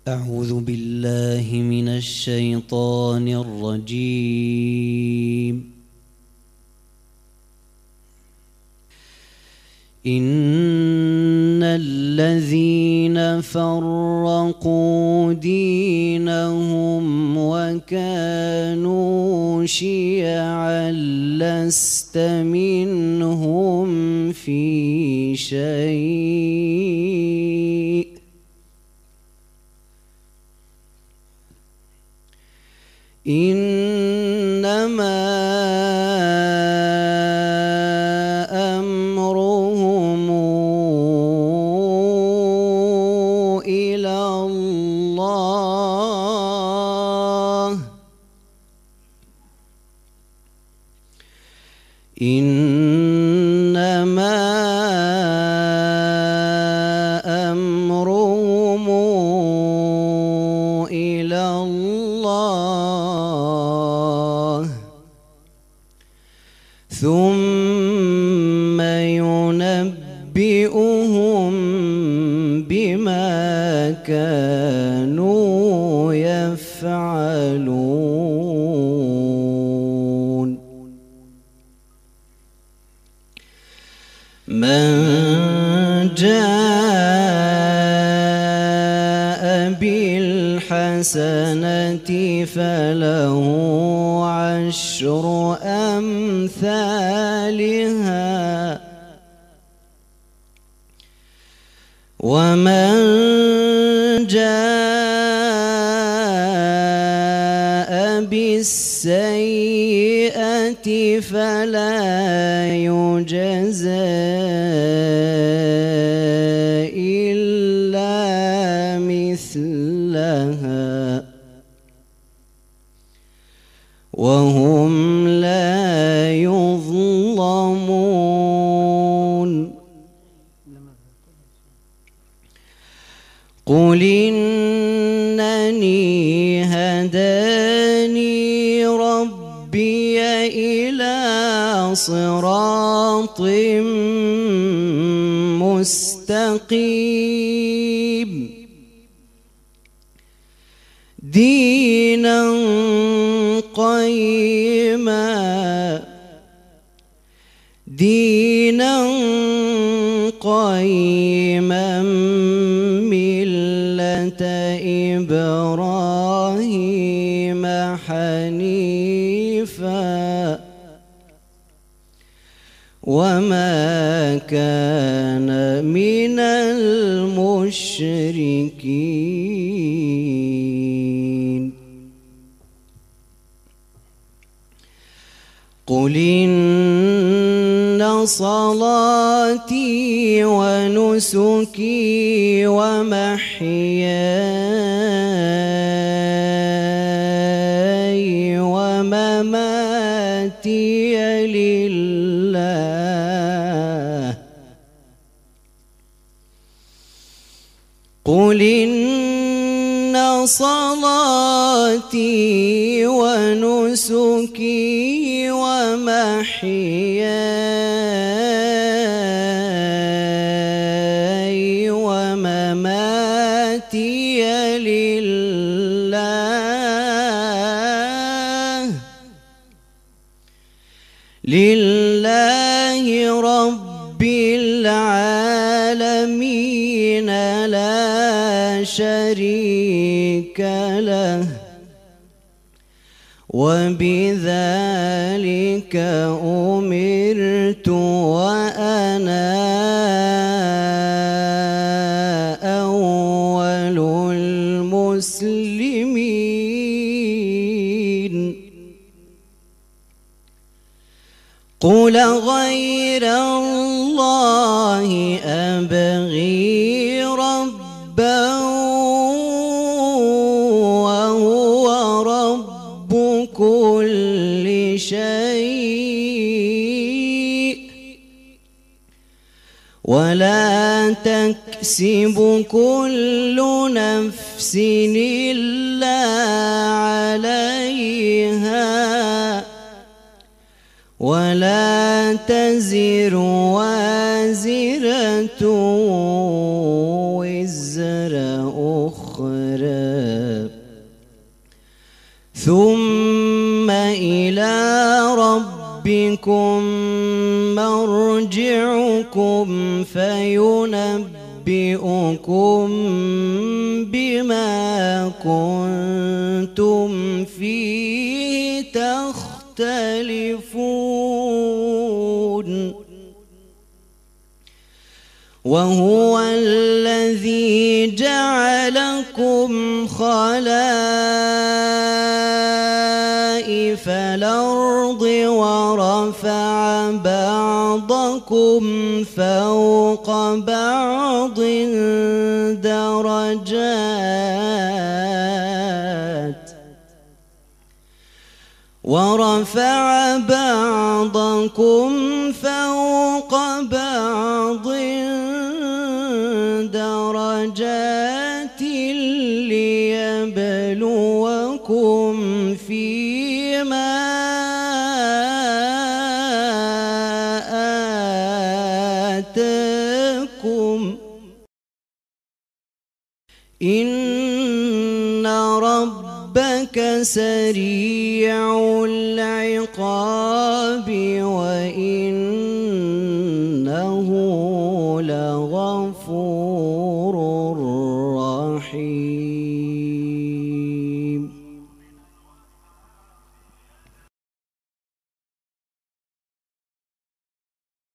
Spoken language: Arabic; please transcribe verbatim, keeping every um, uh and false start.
أعوذ بالله من الشيطان الرجيم. إن الذين فرقوا دينهم وكانوا شيعا لست منهم في شيء إنما أمرهم إلى الله إنما أمرهم إلى الله ثم ينبئهم بما كانوا يفعلون. من جاء بالحسنة فله عشر أمثالها ومن جاء بالسيئة فلا يجزى إلا مثلها وهم لا يظلمون. قل إنني هداني ربي إلى صراط مستقيم دينا قيما دينا قيما ملة إبراهيم حنيفا وما كان من المشركين. قل إن صلاتي ونسكي ومحياي ومماتي لله قل إن صلاتي ونسكي ومحياي ومماتي لله لله رب العالمين لا شريك له وبذلك أمرت وأنا أول المسلمين. قل غير الله أبغي ربا وهو رب كل شيء ولا تكسب كل نفس إلا عليها ولا تزر وازرة وزر وزر أخرى ثم إلى ربكم مرجعكم فينبئكم بما كنتم فيه تختلفون وهو الذي جعلكم خلائف الأرض ورفع بعضكم فوق بعض درجات ورفع بعضكم فوق بعض درجات ليبلوكم فيما آتاكم إن ربك سريع العقاب وإنه